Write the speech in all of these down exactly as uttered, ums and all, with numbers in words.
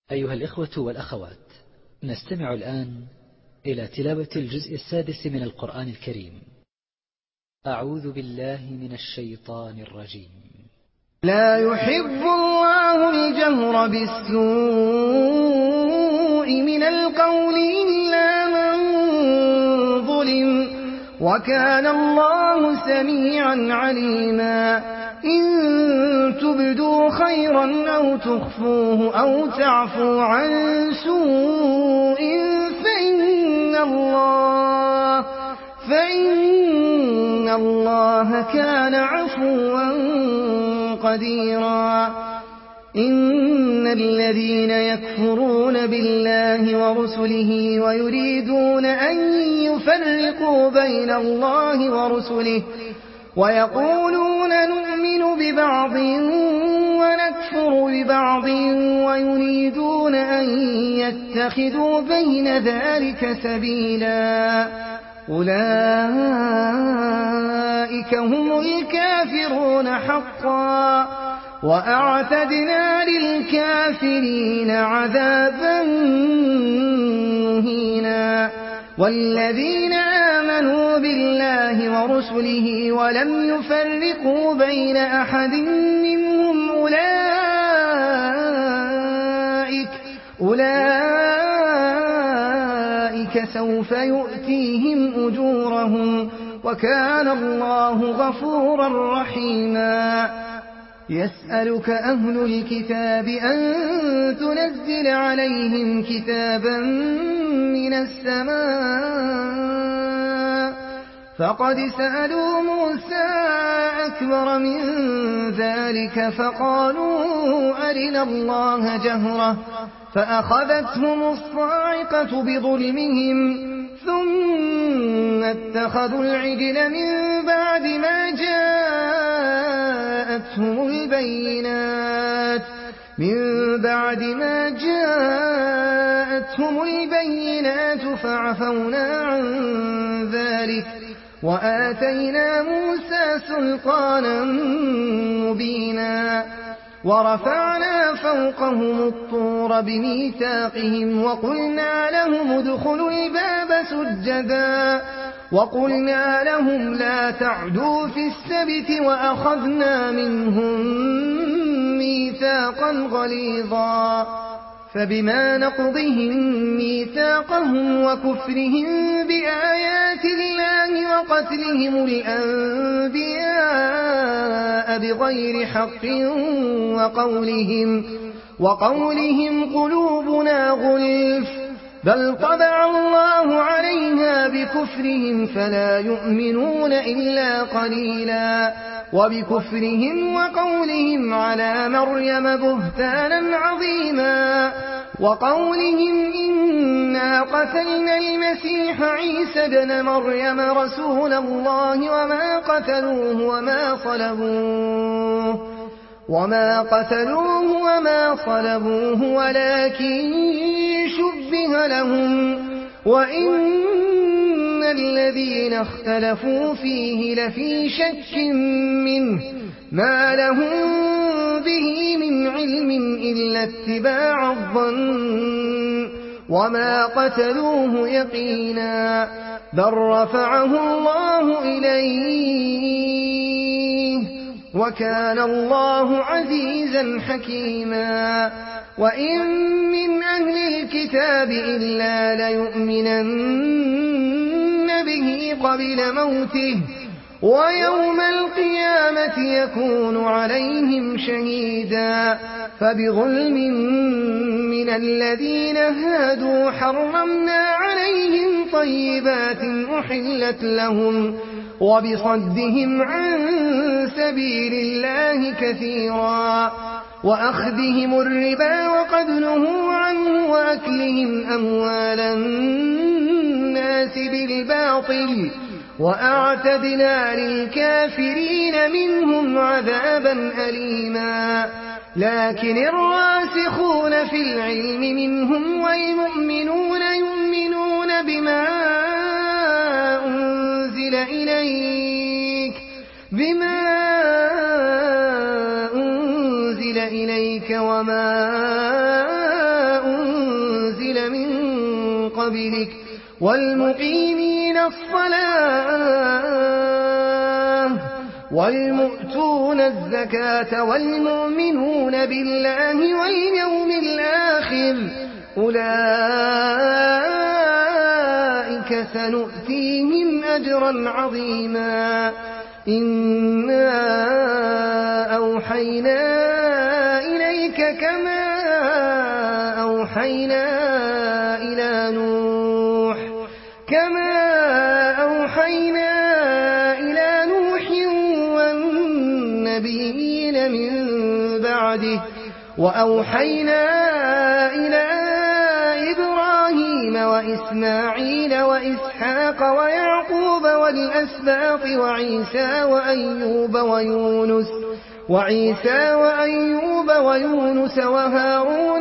أيها الإخوة والأخوات، نستمع الآن إلى تلاوة الجزء السادس من القرآن الكريم. أعوذ بالله من الشيطان الرجيم. لا يحب الله الجهر بالسوء من القول إلا من ظلم، وكان الله سميعا عليما. إن تبدوا خيرا أو تخفوه أو تعفو عن سوء فإن الله, فإن الله كان عفوا قديرا. إن الذين يكفرون بالله ورسله ويريدون أن يفرقوا بين الله ورسله ويقولون نؤمن ببعض ونكفر ببعض ويريدون أن يتخذوا بين ذلك سبيلا، أولئك هم الكافرون حقا، وأعتدنا للكافرين عذابا مهينا. والذين آمنوا بالله ورسله ولم يفرقوا بين أحد منهم أولئك, أولئك سوف يؤتيهم أجورهم، وكان الله غفورا رحيما. يسألك أهل الكتاب أن تنزل عليهم كتابا من السماء، فقد سألوا موسى أكبر من ذلك فقالوا أرنا الله جهرة فأخذتهم الصاعقة بظلمهم ثم اتخذوا العجل من بعد ما جاءتهم البينات من بعد ما جاءتهم البينات فعفونا عن ذلك وآتينا موسى سلطانا مبينا. ورفعنا فوقهم الطور بميثاقهم وقلنا لهم ادخلوا الباب سجدا وقلنا لهم لا تعدوا في السبت وأخذنا منهم ميثاقا غليظا. فبما نقضهم ميثاقهم وكفرهم بآيات الله وقتلهم الأنبياء بغير حق وقولهم, وقولهم قلوبنا غلف بل طبع الله عليها بكفرهم فلا يؤمنون إلا قليلا. وبكفرهم وقولهم على مريم بهتانا عظيما وقولهم إنا قتلنا المسيح عيسى ابن مريم رسول الله وما قتلوه وما صلبوه وما قتلوه وما صلبوه ولكن شبه لهم وإن الذين اختلفوا فيه لفي شك منه ما لهم به من علم إلا اتباع الظن وما قتلوه يقينا بل رفعه الله إليه وكان الله عزيزا حكيما. وإن من أهل الكتاب إلا ليؤمنن به قبل موته ويوم القيامة يكون عليهم شهيدا. فبظلم من الذين هادوا حرمنا عليهم طيبات أحلت لهم وبصدهم عن سبيل الله كثيرا وأخذهم الربا وقد نهوا عنه وأكلهم أموال الناس بالباطل وأعتدنا للكافرين منهم عذابا أليما. لكن الراسخون في العلم منهم والمؤمنون يؤمنون بما أنزل إليك بما أنزل إليك وما قبلك والمقيمين الصلاة والمؤتون الزكاة والمؤمنون بالله واليوم الآخر أولئك سنؤتيهم أجرا عظيما إنا أوحينا إليك كما أوحينا إلى نوح كما أوحينا إلى نوح والنبيين من بعده وأوحينا إلى إبراهيم وإسماعيل وإسحاق ويعقوب والأسباط وعيسى وأيوب ويونس وعيسى وأيوب ويونس وهارون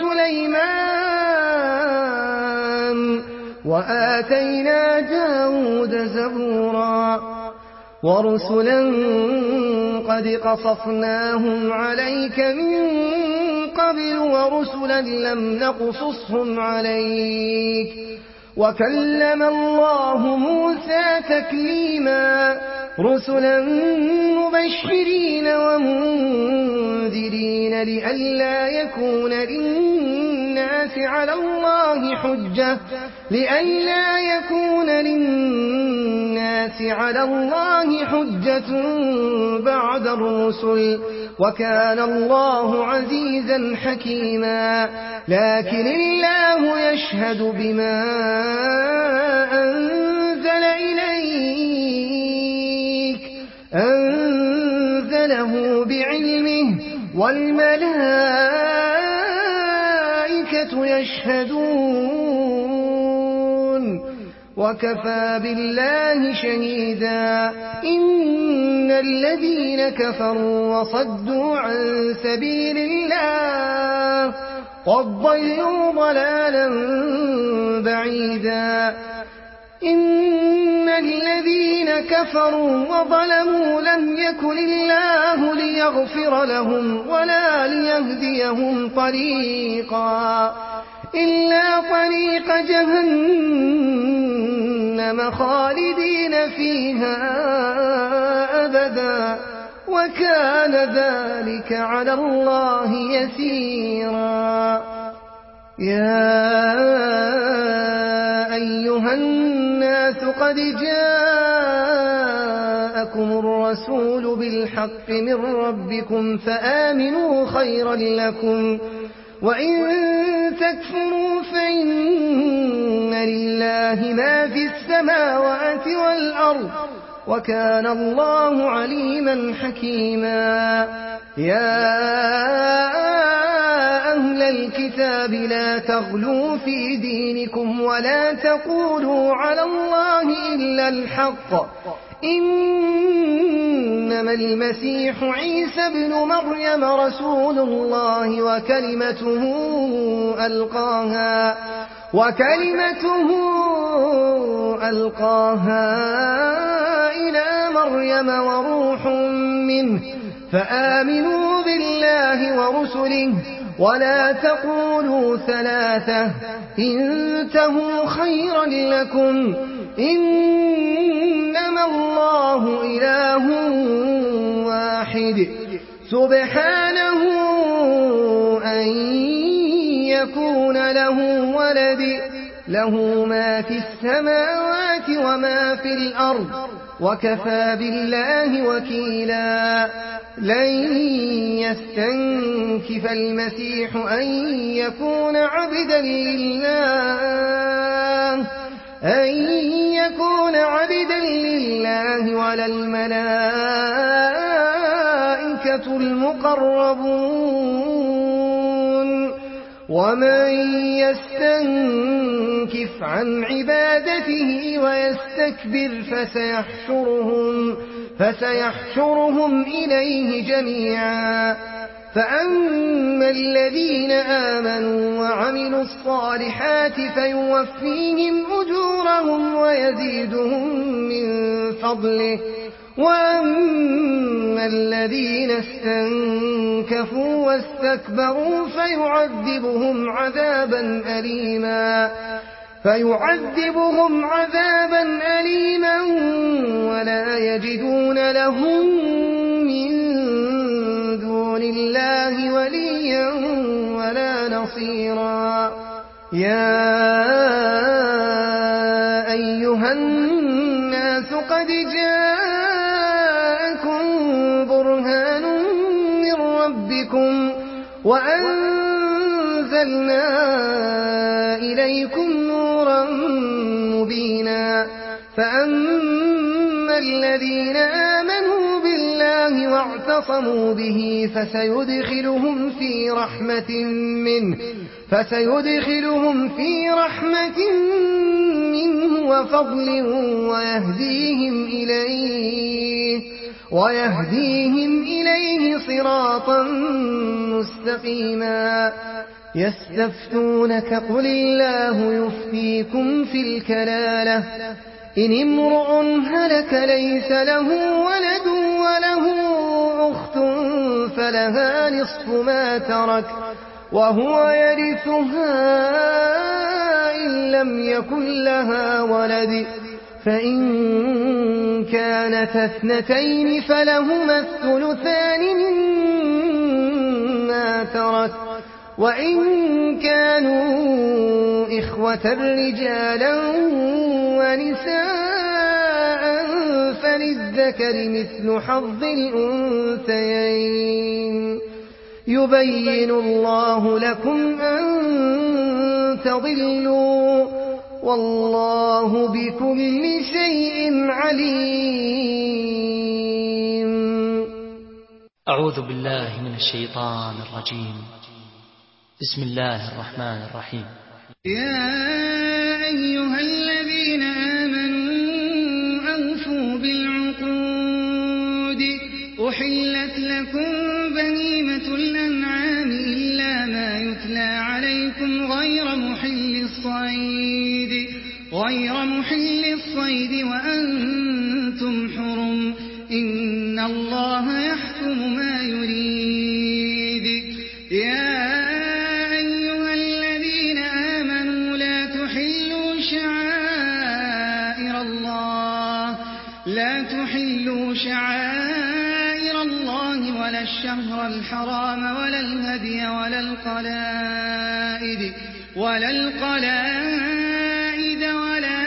وسليمان وآتينا داود زبورا ورسلا قد قصصناهم عليك من قبل ورسلا لم نقصصهم عليك وكلم الله موسى تكليما رسلا مبشرين ومنذرين لئلا يكون للناس على الله حجة لئلا يكون للناس على الله حجة بعد الرسل وكان الله عزيزا حكيما لكن الله يشهد بما أنزل إليك أنزله بعلمه والملائكة يشهدون وكفى بالله شهيدا إن الذين كفروا وصدوا عن سبيل الله قد ضلوا ضلالا بعيدا إن الذين كفروا وظلموا لم يكن الله ليغفر لهم ولا ليهديهم طريقا إلا طريق جهنم خالدين فيها أبدا وكان ذلك على الله يسيرا يا أيها الناس قد جاءكم الرسول بالحق من ربكم فآمنوا خيرا لكم وإن تكفروا فإن لله ما في السماوات والأرض وكان الله عليما حكيما يا أهل الكتاب لا تغلوا في دينكم ولا تقولوا على الله إلا الحق إنما المسيح عيسى ابن مريم رسول الله وكلمته ألقاها وكلمته ألقاها إلى مريم وروح منه فآمنوا بالله ورسله ولا تقولوا ثلاثة انتهوا خيرا لكم إنما الله إله واحد سبحانه أن يكون له ولد له ما في السماوات وما في الأرض وكفى بالله وكيلا لن يستنكف المسيح أن يكون عبدا لله أن يكون عبدا لله ولا الملائكة المقربون ومن يستنكف عن عبادته ويستكبر فسيحشرهم, فسيحشرهم إليه جميعا فأما الذين آمنوا وعملوا الصالحات فيوفيهم أجورهم ويزيدهم من فضله وأما الذين استنكفوا واستكبروا فيعذبهم عذابا أليما فيعذبهم عذابا أليما ولا يجدون لهم من دون الله وليا ولا نصيرا يا أيها الناس قد جاءكم برهان من ربكم وأنزلنا إليكم نورا مبينا فأما الذين آمنوا بالله واعتصموا به فسيدخلهم في رحمة منه فسيدخلهم في رحمة منه وفضل ويهديهم إليه ويهديهم إليه صراطا مستقيما يستفتونك قل الله يفتيكم في الكلالة إن امرؤ هلك ليس له ولد وله أخت فلها نصف ما ترك وهو يرثها إن لم يكن لها ولد فإن كانت اثنتين فلهما الثلثان مما ترك وإن كانوا إخوة رجالا ونساء فللذكر مثل حظ الأنثيين يبين الله لكم أن تضلوا والله بكل شيء عليم. أعوذ بالله من الشيطان الرجيم. بسم الله الرحمن الرحيم. يا أيها الذين آمنوا أوفوا بالعقود أحلت لكم بهيمة الأنعام إلا ما يتلى عليكم غير محل الصيد غير محل الصيد وأنتم حرم إن الله يحكم ما يريد. يا أيها الذين آمنوا لا تحلوا شعائر الله لا تحلوا شعائر الله ولا الشهر الحرام ولا الهدي ولا القلائد ولا القلائد ولا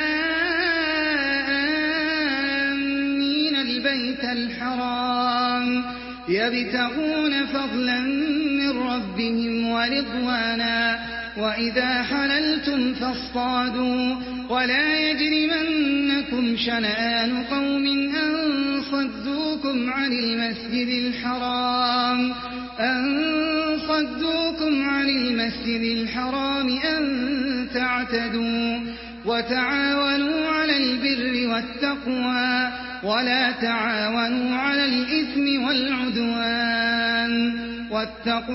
آمين البيت الحرام يبتغون فضلا من ربهم ورضوانا وإذا حللتم فاصطادوا ولا يجرمنكم شنآن قوم أن صدوكم عن المسجد الحرام أن صدوكم عن المسجد الحرام أن تعتدوا وتعاونوا على البر والتقوى ولا تعاونوا على الإثم والعدوان واتقوا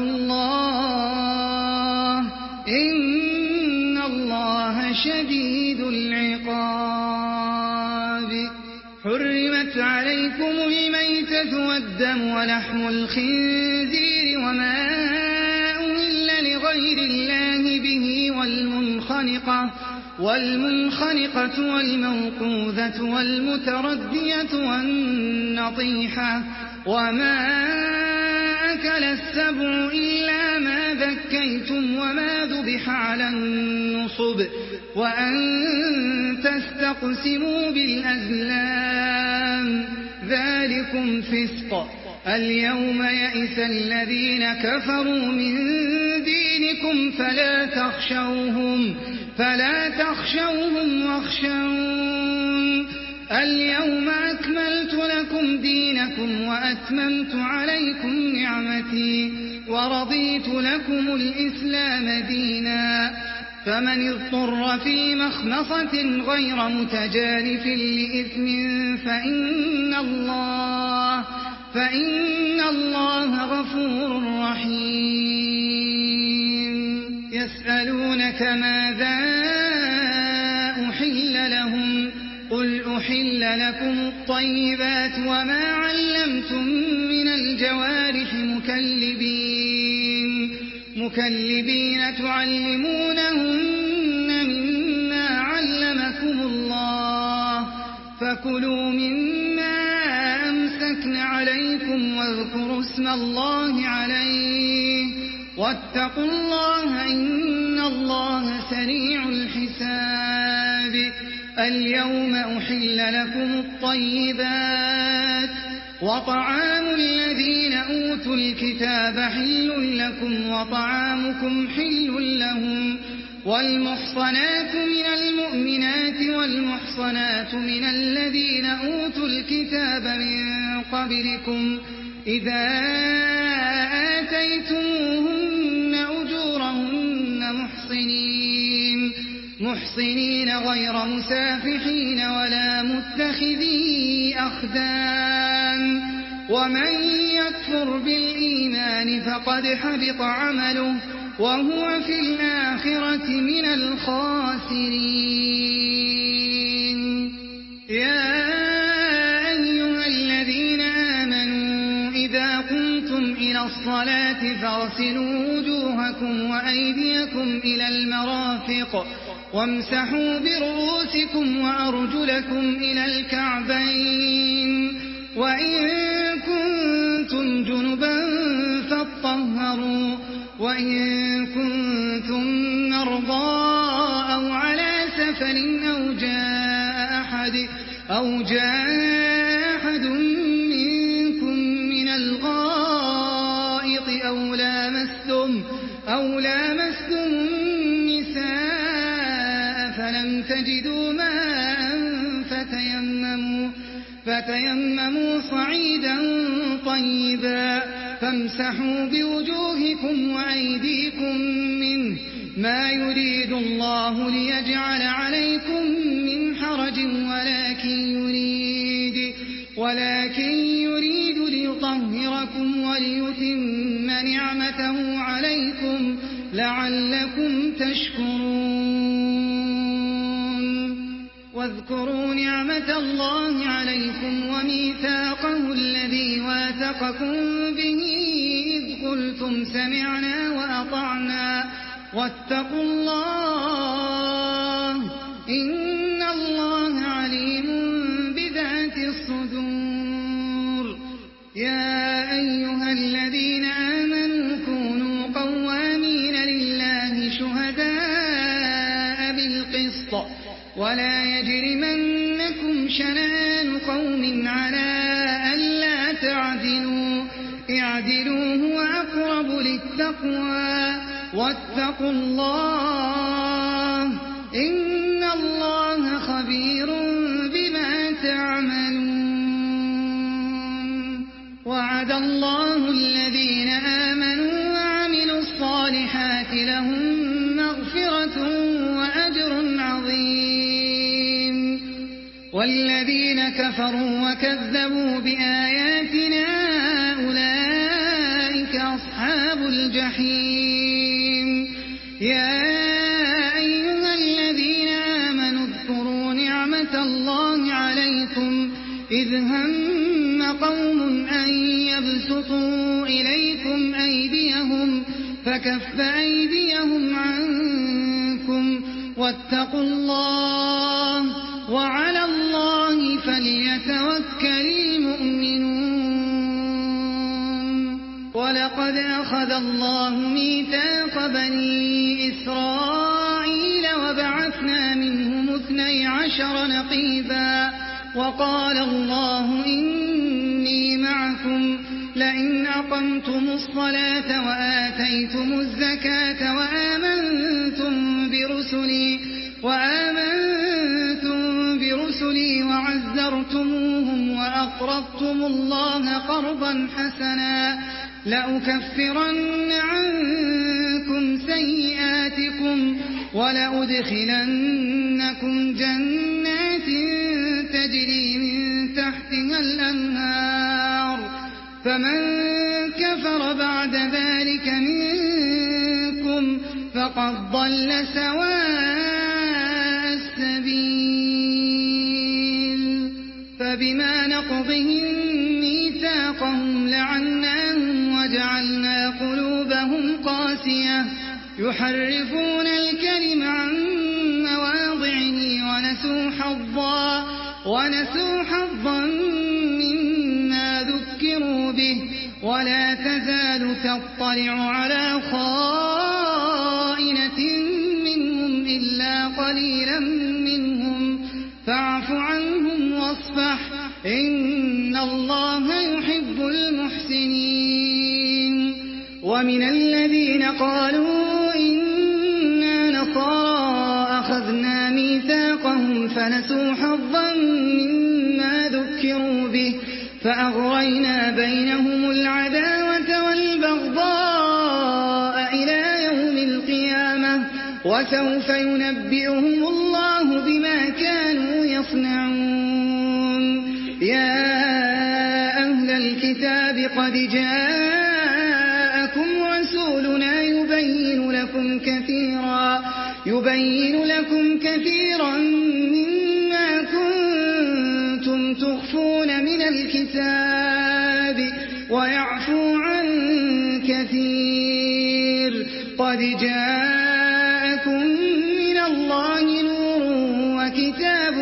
الله إن الله شديد العقاب. حرمت عليكم الميتة والدم ولحم الخنزير وما أهل لغير الله به والمنخنقة والمنخنقة والموقوذة والمتردية والنطيحة وما أكل السبع إلا ما ذكيتم وما ذبح على النصب وأن تستقسموا بالأزلام ذلكم فسق. اليوم يئس الذين كفروا من دينكم فلا تخشوهم فلا تخشوهم واخشون اليوم أكملت لكم دينكم وأتممت عليكم نعمتي ورضيت لكم الإسلام دينا فمن اضطر في مخمصة غير متجانف لإثم فإن الله فإن الله غفور رحيم. يسألونك ماذا أحل لهم قل أحل لكم الطيبات وما علمتم من الجوارح مكلبين مكلبين تعلمونهن مما فكلوا مما أمسكن عليكم واذكروا اسم الله عليه واتقوا الله إن الله سريع الحساب. اليوم أحل لكم الطيبات وطعام الذين أوتوا الكتاب حل لكم وطعامكم حل لهم والمحصنات من المؤمنات والمحصنات من الذين أوتوا الكتاب من قبلكم إذا آتيتموهن أجورهن محصنين محصنين غير مسافحين ولا متخذي أخدان ومن يكفر بالإيمان فقد حبط عمله وهو في الآخرة من الخاسرين. يا أيها الذين آمنوا إذا قمتم إلى الصلاة فاغسلوا وجوهكم وأيديكم إلى المرافق وامسحوا برؤوسكم وأرجلكم إلى الكعبين وإن كنتم جنبا فاطهروا وإن كنتم مرضى أو على سفر أو جاء أحد أو جاء أحد منكم من الغائط أو لامستم أو لامستم النساء فلم تجدوا ماء فتيمموا فتيمموا صعيدا طيبا فامسحوا بوجوهكم وأيديكم منه ما يريد الله ليجعل عليكم من حرج ولكن يريد ولكن يريد ليطهركم وليتم نعمته عليكم لعلكم تشكرون. واذكروا نعمة الله عليكم وميثاقه الذي واثقكم به إذ قلتم سمعنا وأطعنا واتقوا الله إن الله عليم بذات الصدور. يا أيها الذين آمنوا كونوا قوامين لله شهداء بالقسط ولا يجرمنكم شنآن قوم على ألا تعدلوا اعدلوا هو أقرب للتقوى واتقوا الله إن الله خبير بما تعملون. وعد الله الذين آمنوا وعملوا الصالحات لهم مغفرة وأجر عظيم. والذين كفروا وكذبوا بآياتنا أولئك أصحاب الجحيم. يا أيها الذين آمنوا اذكروا نعمة الله عليكم إذ هم قوم أن يبسطوا إليكم أيديهم فكف أيديهم عنكم واتقوا الله وعلى الله فليتوكل المؤمنون. ولقد أخذ الله ميثاق بني إسرائيل وبعثنا منهم اثني عشر نقيبا وقال الله إني معكم لئن أقمتم الصلاة وآتيتم الزكاة وآمنتم برسلي وآمنتم برسلي وعزرتموهم وأقرضتم الله قرضا حسنا لأكفرن عنكم سيئاتكم ولأدخلنكم جنات تجري من تحتها الأنهار فمن كفر بعد ذلك منكم فقد ضل سواء السبيل. فبما نقضهم ميثاقهم لعناهم وجعلنا قلوبهم قاسية يحرفون الكلم عن مواضعه ونسوا حظا ونسوا حظا مما ذكروا به ولا تزال تطلع على خائنة منهم إلا قليلا منهم فاعف عنهم واصفح إن الله يحب المحسنين. ومن الذين قالوا إنا نصارى أخذنا ميثاقهم فنسوا حظا مما ذكروا به فأغرينا بينهم العداوة والبغضاء إلى يوم القيامة وسوف ينبئهم الله بما كانوا يصنعون. يا أهل الكتاب قد جاءكم رسولنا يبين لكم كثيرا يبين لكم كثيرا مما كنتم تخفون من الكتاب ويعفو عن كثير. قد جاءكم من الله نور وكتاب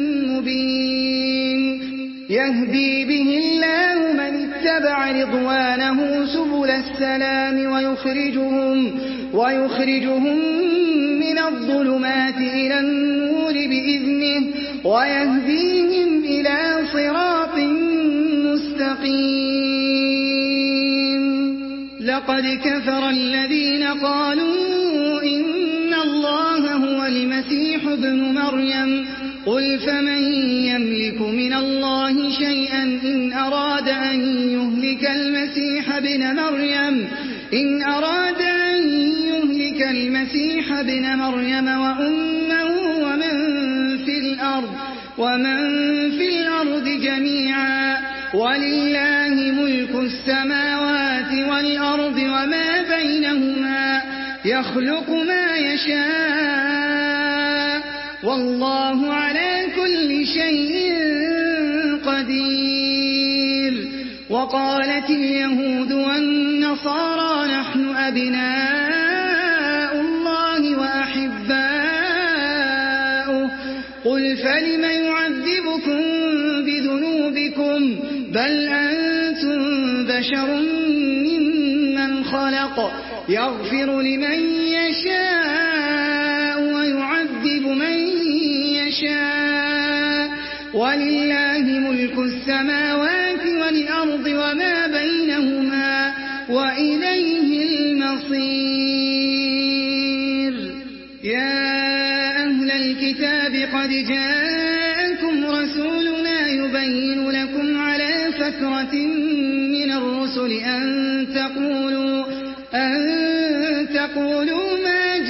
مبين يهدي به الله من اتبع رضوانه سبل السلام ويخرجهم, ويخرجهم من الظلمات إلى النور بإذنه ويهديهم إلى صراط مستقيم. لقد كفر الذين قالوا إن الله هو المسيح ابن مريم قل فمن يملك من الله شيئا إن أراد أن يهلك المسيح ابن مريم إن أراد أن يهلك المسيح ابن مريم وأمه ومن في الأرض ومن في الأرض جميعا ولله ملك السماوات والأرض وما بينهما يخلق ما يشاء والله على كل شيء قدير. وقالت اليهود والنصارى نحن أبناء الله وأحباؤه قل فلم يعذبكم بذنوبكم بل أنتم بشر ممن خلق يغفر لمن يشاء ويعذب من يشاء ولله ملك السماوات والأرض وما بينهما وإليه المصير. يا أهل الكتاب قد جاءكم رسولنا يبين لكم على فترة من الرسل أن تقولوا, أن تقولوا ما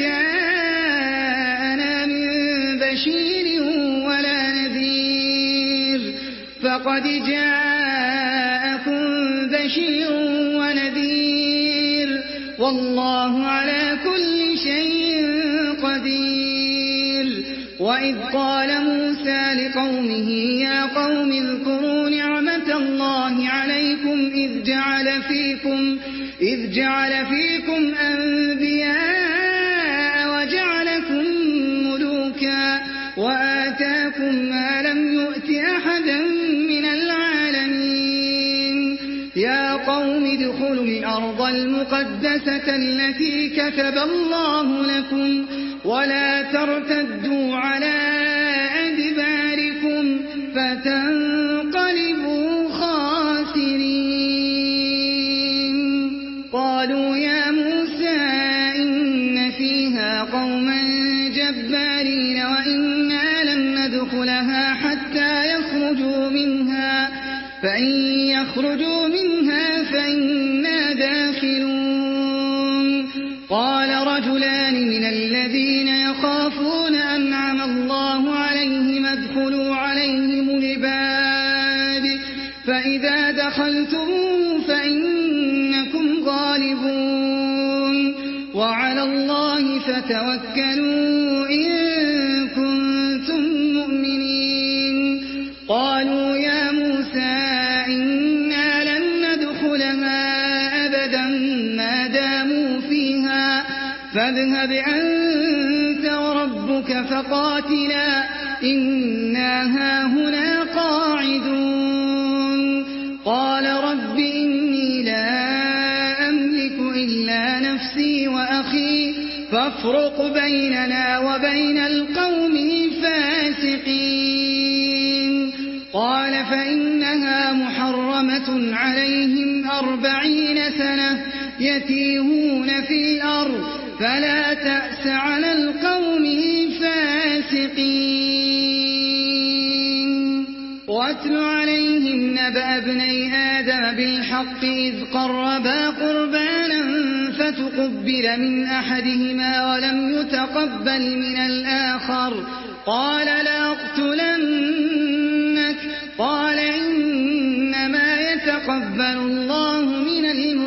جاءنا من بشير ولا نذير فقد جاءكم بشير ونذير والله على كل شيء قدير. وإذ قال موسى لقومه يا قوم اذكروا نعمة الله عليكم إذ جعل فيكم, إذ جعل فيكم أنبياء وجعلكم ملوكا وآتاكم ما لم يؤت أحدا من العالمين. يا قوم ادخلوا الأرض المقدسة التي كتب الله لكم ولا ترتدوا على أدباركم فتنقلبوا خاسرين. قالوا يا موسى إن فيها قوما جبارين وإنا لن ندخلها حتى يخرجوا منها فإن يخرجوا منها فإنا داخلون. قال رجلان من الذين يخافون أنعم الله عليهم ادخلوا عليهم الباب فإذا دخلتم فإنكم غالبون وعلى الله فتوكلوا إن كنتم مؤمنين. قالوا يا موسى إنا لن ندخلها أبدا ما داموا فيها فاذهب أنت وربك فقاتلا إنا هاهنا قاعدون قال رب إني لا أملك إلا نفسي وأخي فافرق بيننا وبين القوم الفاسقين قال فإنها محرمة عليهم أربعين سنة يتيهون في الأرض فلا تأس على القوم الفاسقين واتل عليهم نبأ ابني آدم بالحق إذ قربا قربانا فتقبل من أحدهما ولم يتقبل من الآخر قال لأقتلنك قال إنما يتقبل الله من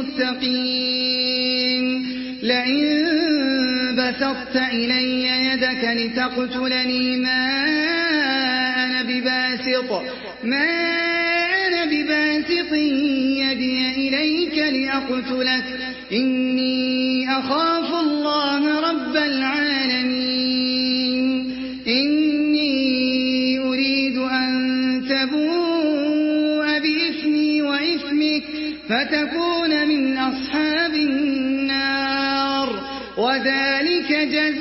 المتقين لئن بسطت إلي يدك لتقتلني ما أنا بباسط ما أنا بباسط يدي إليك لأقتلك إني أخاف الله رب العالمين إني أريد أن تبوء بإثمي وإثمك فتكون من أصحاب النار وذلك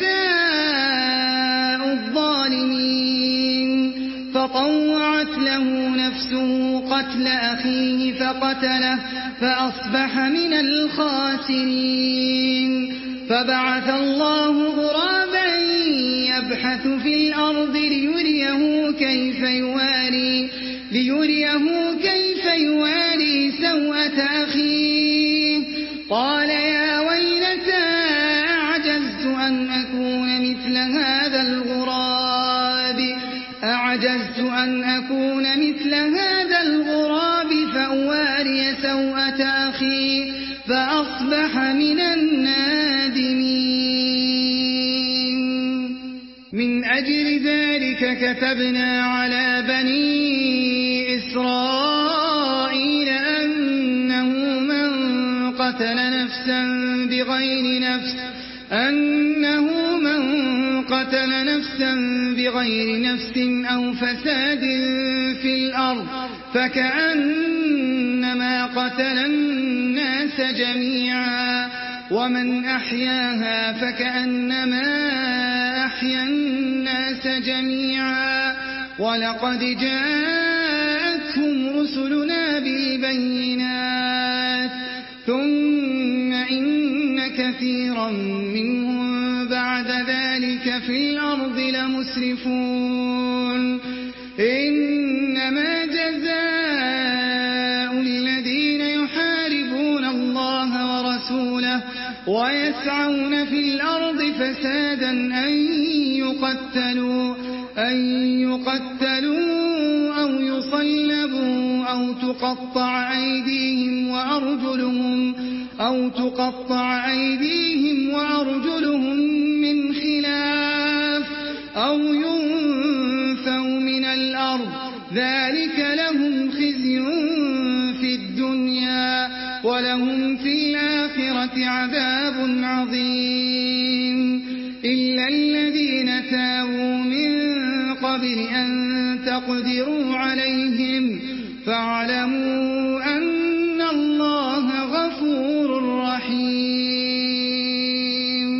جزاء الظالمين فطوعت له نفسه قتل أخيه فقتله فأصبح من الخاسرين فبعث الله غرابا يبحث في الأرض ليريه كيف يواري ليريه كيف يواري سوءة أخيه قال يا ويلتى أعجزت أن أكون مثل هذا الغراب أعجزت أن أكون مثل هذا الغراب فأواري سوءة أخي فأصبح من النادمين من أجل ذلك كتبنا على بني إسرائيل أنه من قتل نفسا بغير نفس أنه من قتل نفسا بغير نفس أو فساد في الأرض فكأنما قتل الناس جميعا ومن أحياها فكأنما أحيا الناس جميعا ولقد جاءتهم رسلنا بالبينات ثم إن كثيرا منهم بعد ذلك في الأرض لمسرفون إنما جزاء الذين يحاربون الله ورسوله ويسعون في الأرض فسادا أن يقتلوا أن يقتلوا أو يصلبوا أو تقطع أيديهم وأرجلهم أو تقطع أيديهم وأرجلهم من خلاف أو ينفوا من الأرض ذلك لهم خزي في الدنيا ولهم في الآخرة عذاب عظيم إلا الذين تابوا من قبل أن تقدروا عليهم فاعلموا أن الله غفور رحيم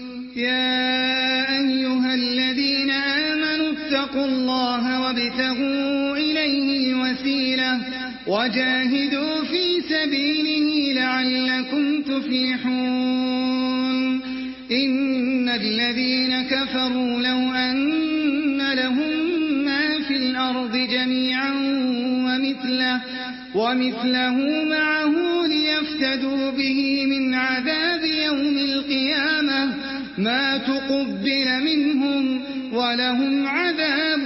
يا أيها الذين آمنوا اتقوا الله وابتغوا إليه الوسيلة وجاهدوا في سبيله لعلكم تفلحون إن الذين كفروا لو أن لهم ما في الأرض جميعا ومثله, ومثله معه ليفتدوا به من عذاب يوم القيامة ما تقبل منهم ولهم عذاب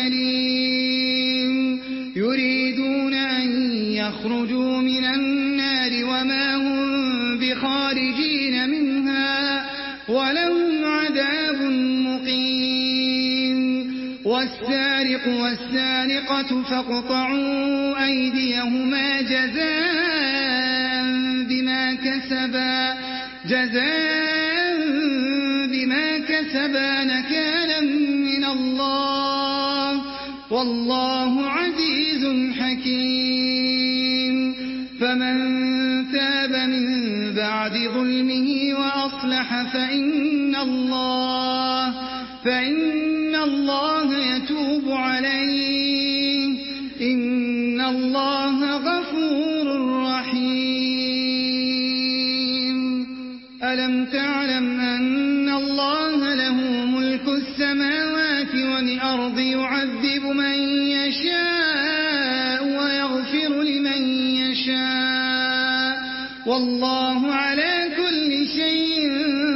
أليم يريدون أن يخرجوا من النار وما هم بخارجين منها ولهم عذاب مقيم والسارق والسارقة فاقطعوا أيديهما جزاء بما كسبا جزاء بما كسبا نكالا من الله والله عزيز حكيم فمن تاب من بعد ظلمه وأصلح فإن الله فإن الله يتوب عليه إن الله غفور رحيم ألم تعلم أن الله له ملك السماوات والأرض يعذب من يشاء ويغفر لمن يشاء والله على كل شيء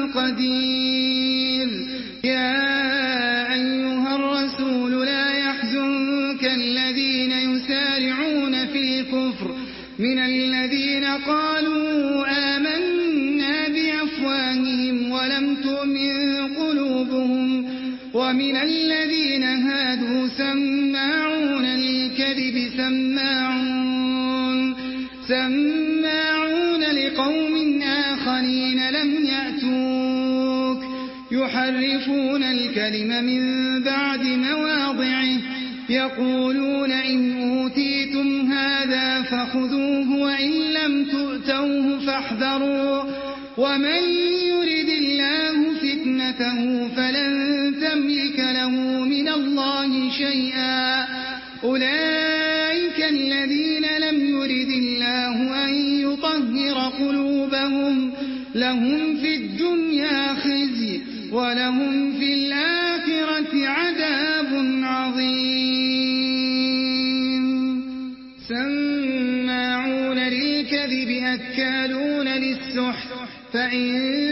قدير يا أيها الرسول لا يحزنك الذين يسارعون في الكفر من الذين قالوا آمنا بأفواههم ولم تؤمن قلوبهم ومن الذين هادوا سماعون للكذب سماعون سماعون لقوم آخرين لم يأتوك يحرفون الكلم من بعد مواضعه يقولون إن أوتيتم هذا فخذوه وإن لم تؤتوه فاحذروا ومن يرد الله فتنته فلن تملك له من الله شيئا أولئك الذين لم يرد الله أن يطهر قلوبهم لهم في الدنيا خزي ولهم في الآخرة عذاب عظيم سماعون للكذب أكالون للسحت فإن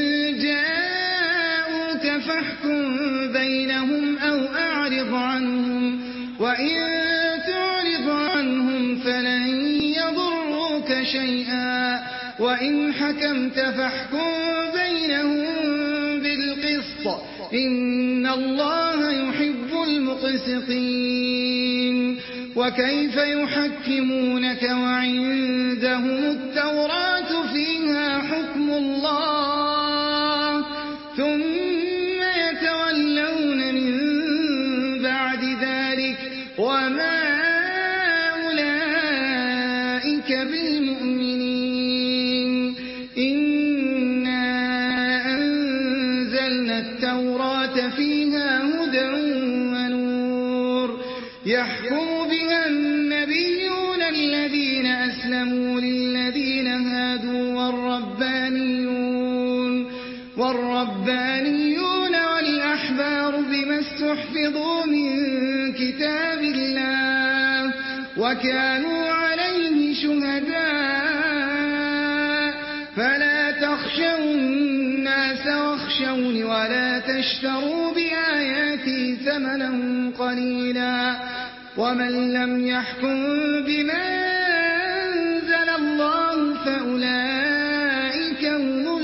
جاءوك فاحكم بينهم أو أعرض عنهم وإن تعرض عنهم فلن يضروك شيئا وإن حكمت فاحكم بينهم بالقسط إن الله يحب المقسطين وكيف يحكمونك وعندهم التوراة فيها حكم الله ثم يتولون من بعد ذلك وما أولئك بالمؤمنين إنا أنزلنا التوراة فيها هدى ونور يحكم بها النبيون الذين أسلموا للذين هادوا والربانيون والربانيون والأحبار بما استحفظوا من كتاب الله وكانوا عليه شهداء فلا تخشوا الناس واخشوني ولا تشتروا بآياتي ثمنا قليلا ومن لم يحكم بما أنزل الله فأولئك هم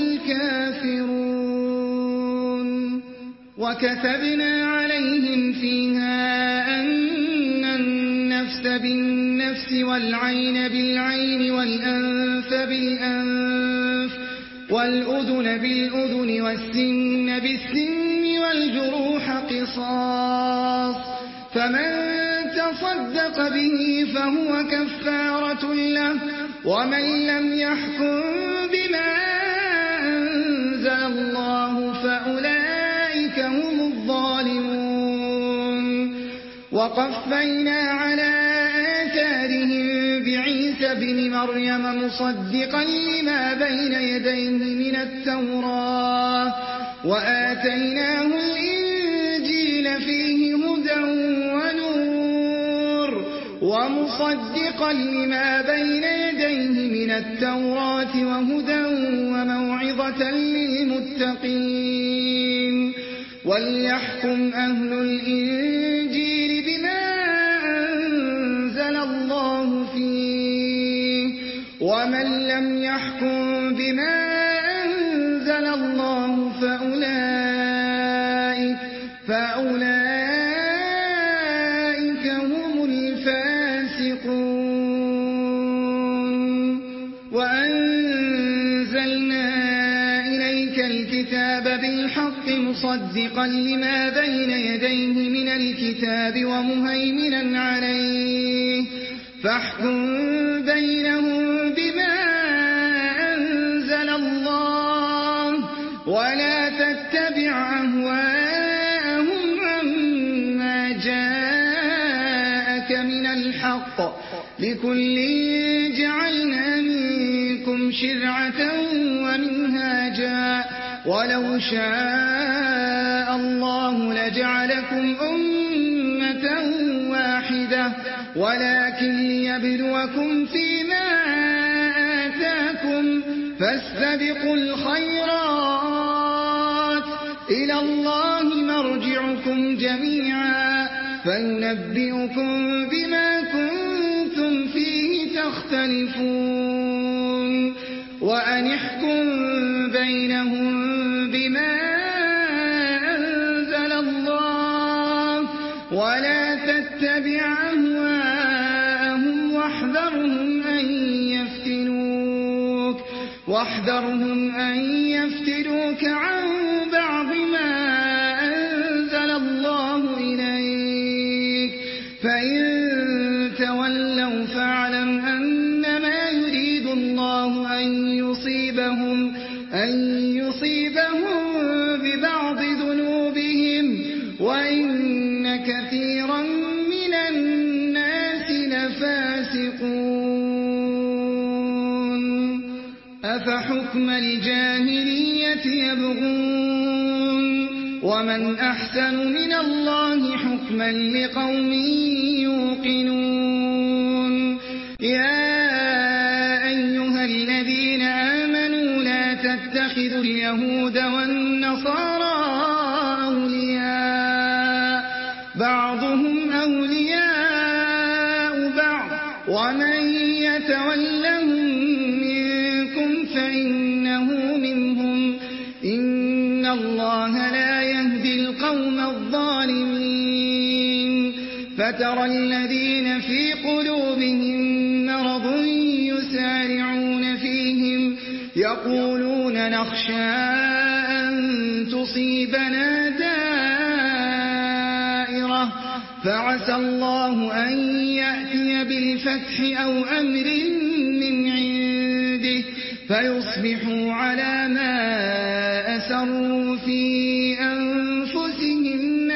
الكافرون وكتبنا عليهم فيها أن النفس بالنفس والعين بالعين والأنف بالأنف والأذن بالأذن والسن بالسن والجروح قصاص فمن تصدق به فهو كفارة له ومن لم يحكم بما أنزل الله فأولئك هم الظالمون وقفينا على آثارهم بعيسى بن مريم مصدقا لما بين يديه من التوراة وآتيناه الإنجيل فيه هدى ونور ومصدقا لما بين يديه من التوراة وهدى وموعظة للمتقين وليحكم أهل الإنجيل بما أنزل الله فيه ومن لم يحكم بما أنزل الله فأولئك فأولئك هم الفاسقون وأنزلنا إليك الكتاب بالحق مصدقا لما بين يديه من الكتاب ومهيمنا عليه فاحكم بينهم بما أنزل الله ولا تتبع أهواءهم عما جاءك من الحق لكل جعلنا منكم شرعة ومنهاجا ولو شاء الله لجعلكم أمة واحدة ولكن ليبلوكم فيما آتاكم فاستبقوا الخيرات إلى الله مرجعكم جميعا فينبئكم بما كنتم فيه تختلفون وأن احكم بينهم بما أنزل الله ولا تتبع أهواءهم واحذرهم أن يفتنوك واحذرهم أن يفتنوك عن بعض ما أنزل الله إليك فإن تولوا فاعلم أنما يريد الله أن يصيبهم أن يصيبهم ببعض ذنوبهم وإن كثيرا من الناس لفاسقون أفحكم الجاهلية يبغون ومن أحسن من الله حكما لقوم يوقنون يا أيها الذين آمنوا لا تتخذوا اليهود والنصارى أولياء بعضهم أولياء بعض ومن يتولهم منكم فإنه منهم إن الله لا يهدي القوم الظالمين فترى الذين في قلوبهم مرض يسارعون فيهم يقولون نخشى أن تصيبنا دائرة فعسى الله أن يأتي بالفتح أو أمر من عنده فيصبحوا على ما أسروا في أنفسهم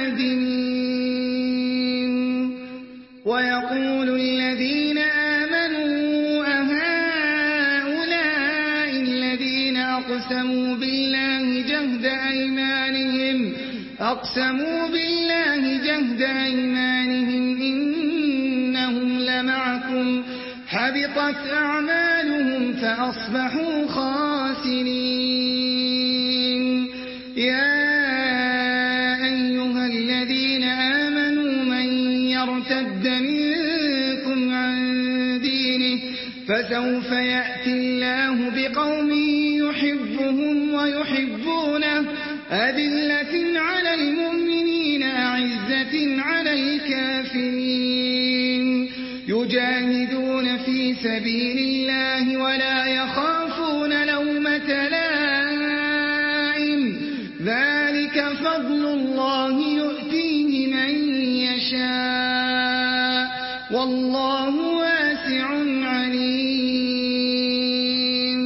نادمين ويقول الذين آمنوا أهؤلاء الذين أقسموا بالله جهد أيمانهم أقسموا بالله جهد أيمانهم إنهم لمعكم حبطت أعمالهم فأصبحوا خاسرين يا أيها الذين آمنوا من يرتد منكم عن دينه فسوف يأتي الله بقوم يحبهم ويحبونه أذلة على المؤمنين أعزة على الكافرين يجاهدون في سبيل الله ولا يخافون لومة لائم ذلك فضل الله يؤتيه من يشاء والله واسع عليم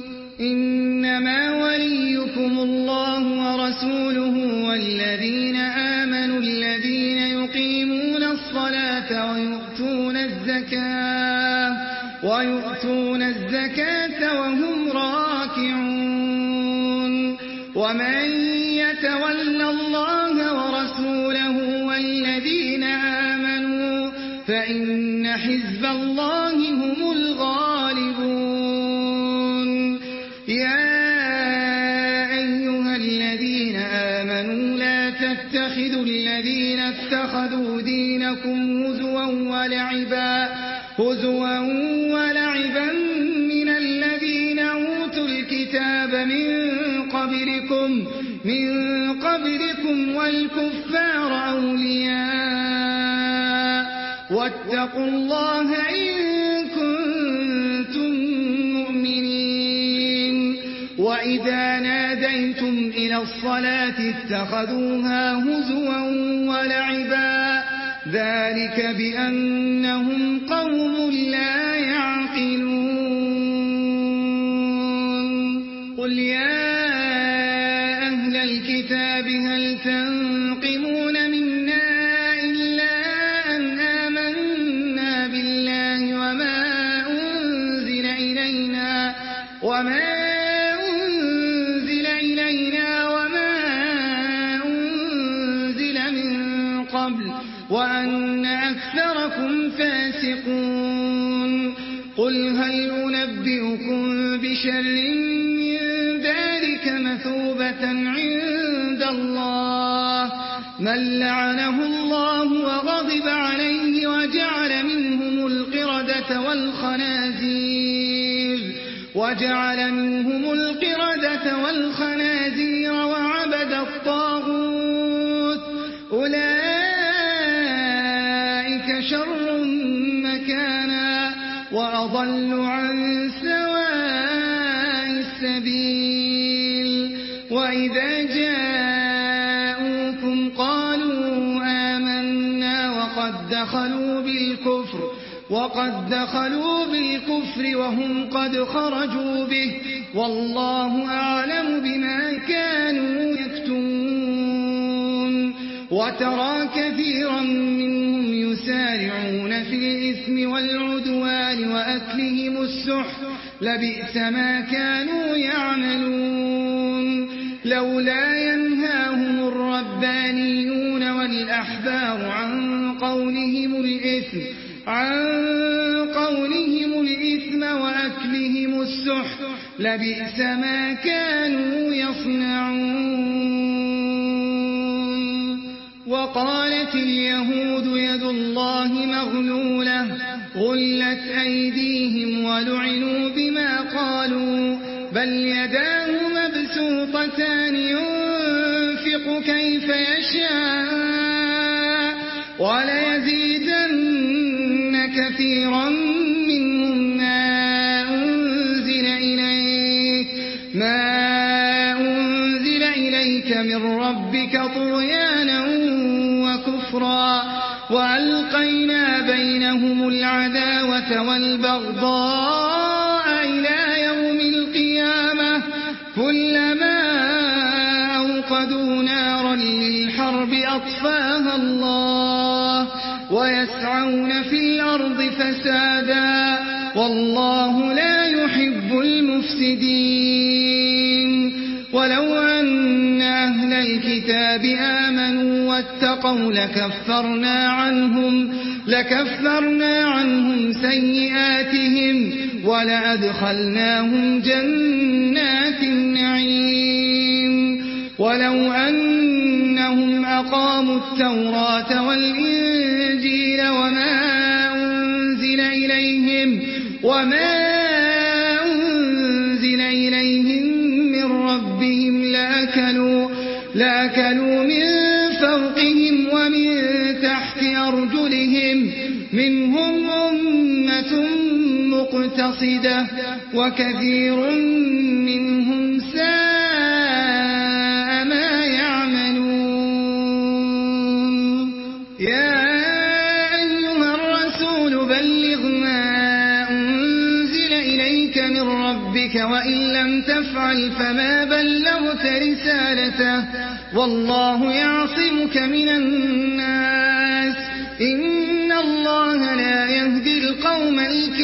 إنما وليكم الله ورسوله والذين آمنوا الذين يقيمون الصلاة ويؤتون الزكاة ويؤتون الزكاة وهم راكعون ومن يتولى الله ورسوله والذين آمنوا فإن حزب الله هم الغالبون يا أيها الذين آمنوا لا تتخذوا الذين اتخذوا دينكم هزوا ولعبا هزوا ولعبا من الذين أوتوا الكتاب من قبلكم من قبلكم والكفار أولياء واتقوا الله إن كنتم مؤمنين وإن وإذا ناديتم إلى الصلاة اتخذوها هزوا ولعبا ذلك بأنهم قوم لا يعقلون قل يا أهل الكتاب هل تنقمون منا إلا أن آمنا بالله وما أنزل إلينا وما أنزل إلينا وما أنزل من قبل وأن أكثركم فاسقون قل هل أنبئكم بشر من ذلك مثوبة عند الله من لعنه الله وغضب عليه وجعل منهم القردة والخنازير وجعل منهم القردة والخنازير وعبد الطاغوت أولئك شر مكانا وأضل عن سواء السبيل وإذا جاءوكم قالوا آمنا وقد دخلوا بالكفر وقد دخلوا بالكفر وهم قد خرجوا به والله أعلم بما كانوا يكتمون وترى كثيرا منهم يسارعون في الإثم والعدوان وأكلهم السحت لبئس ما كانوا يعملون لولا ينهاهم الربانيون والأحبار عن قولهم الإثم عن قولهم الإثم وأكلهم السحت لبئس ما كانوا يصنعون وقالت اليهود يد الله مغلولة غلت أيديهم ولعنوا بما قالوا بل يداه مبسوطتان ينفق كيف يشاء وليزيدن كثيرا منهم ما أنزل إليك ما أنزل إليك من ربك طغيانا وكفرا وألقينا بينهم العداوة والبغضاء إلى يوم القيامة كلما أوقدوا نارا للحرب أطفاها الله ويسعون في الأرض فسادا والله لا يحب المفسدين ولو أن أهل الكتاب آمنوا واتقوا لكفرنا عنهم لكفرنا عنهم سيئاتهم ولأدخلناهم جنات النعيم ولو أنهم أقاموا التوراة والإنجيل وما أنزل إليهم وما أنزل إليهم من ربهم لأكلوا لأكلوا من فوقهم ومن تحت أرجلهم منهم أمة مقتصدة وكثير منهم ساء ما يعملون يا أيها الرسول بلغ ما أنزل إليك من ربك وإن لم تفعل فما بلغت رسالته والله يعصمك من الناس إن الله لا يهدي القوم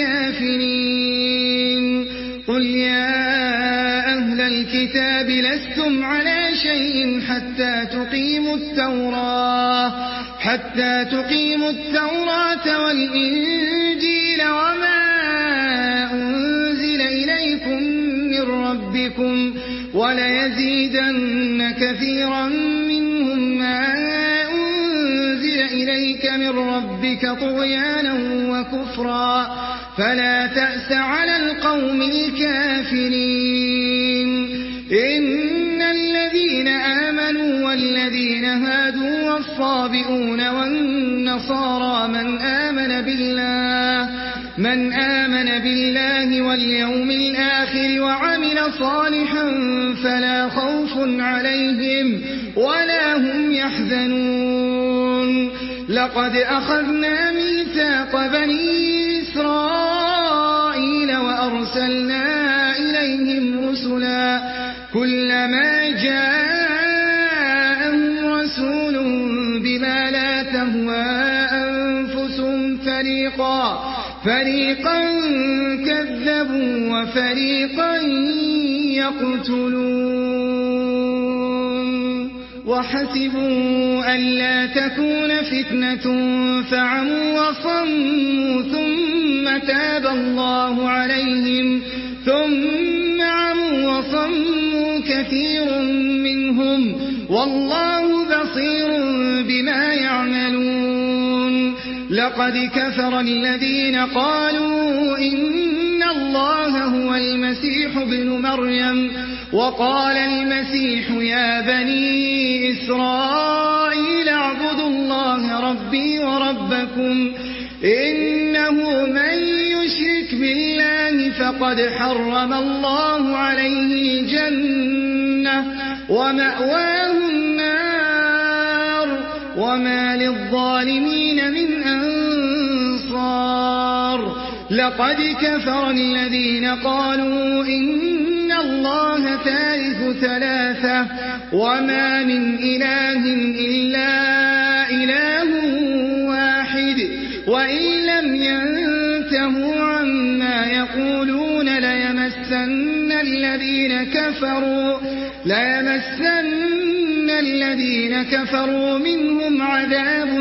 الكافرين قل يا أهل الكتاب لستم على شيء حتى تقيموا التوراة حتى تقيموا التوراة والإنجيل وما أنزل إليكم من ربكم وليزيدن كثيرا منهم ما أنزل إليك من ربك طغيانا وكفرا فلا تأس على القوم الكافرين إن الذين آمنوا والذين هادوا والصابئون والنصارى من آمن بالله من آمن بالله واليوم الآخر وعمل صالحا فلا خوف عليهم ولا هم يحزنون لقد أخذنا ميثاق بني إسرائيل وأرسلنا إليهم رسلا كلما جاءهم رسول بما لا تهوى أنفسهم فريقا فريقا كذبوا وفريقا يقتلون وحسبوا ألا تكون فتنة فعموا وصموا ثم تاب الله عليهم ثم عموا وصموا كثير منهم والله بصير بما يعملون لقد كفر الذين قالوا إن الله هو المسيح ابن مريم وقال المسيح يا بني إسرائيل اعبدوا الله ربي وربكم إنه من يشرك بالله فقد حرم الله عليه الجنة ومأواه النار وما للظالمين من أنصار لقد كفر الذين قالوا إن الله ثالث ثلاثة وما من إله إلا إله واحد وإن لم ينتهوا عما يقولون ليمسن الذين كفروا ليمسن الذين كفروا منهم عذاب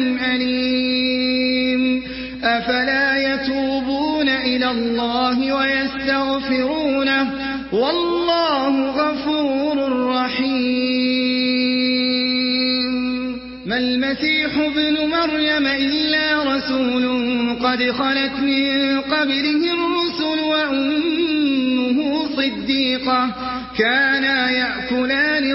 أليم أفلا يتوبون إلى الله ويستغفرونه والله غفور رحيم ما المسيح ابن مريم إلا رسول قد خلت من قبله الرسل وأمه صديقة كانا يأكلان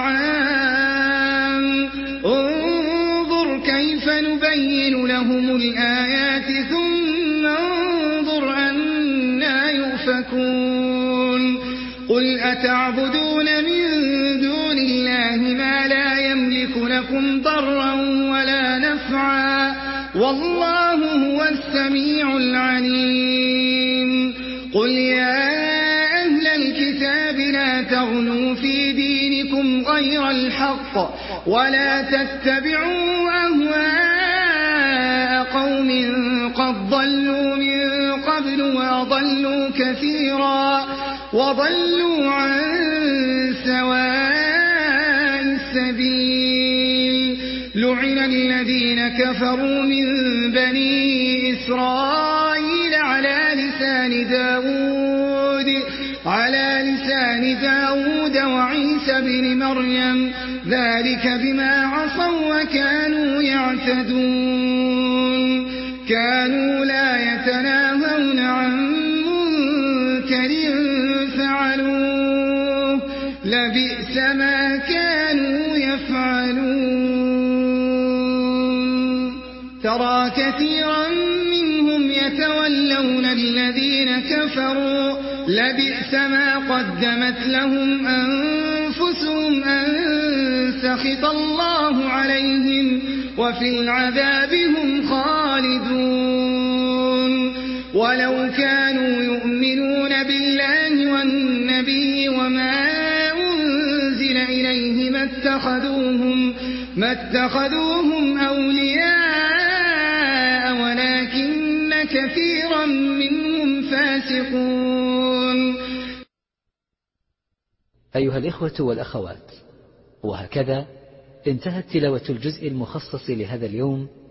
الطعام انظر كيف نبين لهم الآيات ثم انظر أنا يؤفكون قل أتعبدون من دون الله ما لا يملك لكم ضرا ولا نفعا والله هو السميع العليم قل يا أهل الكتاب لا تغلوا في دينكم غير الحق ولا تتبعوا أهواء قوم قد ضلوا من قبل وأضلوا كثيرا وضلوا عن سواء السبيل لعن الذين كفروا من بني إسرائيل على لسان داود على لسان داود وعيسى بن مريم ذلك بما عصوا وكانوا يعتدون كانوا لا يتناهون عن منكر فعلوه لبئس ما كانوا يفعلون ترى كثيرا منهم يتولون الذين كفروا لبئس ما قدمت لهم أنفسهم أن سخط الله عليهم وفي العذاب هم خالدون ولو كانوا يؤمنون بالله والنبي وما أنزل إليه ما اتخذوهم, ما اتخذوهم أولياء ولكن كثيرا منهم فاسقون. أيها الإخوة والأخوات، وهكذا انتهت تلاوة الجزء المخصص لهذا اليوم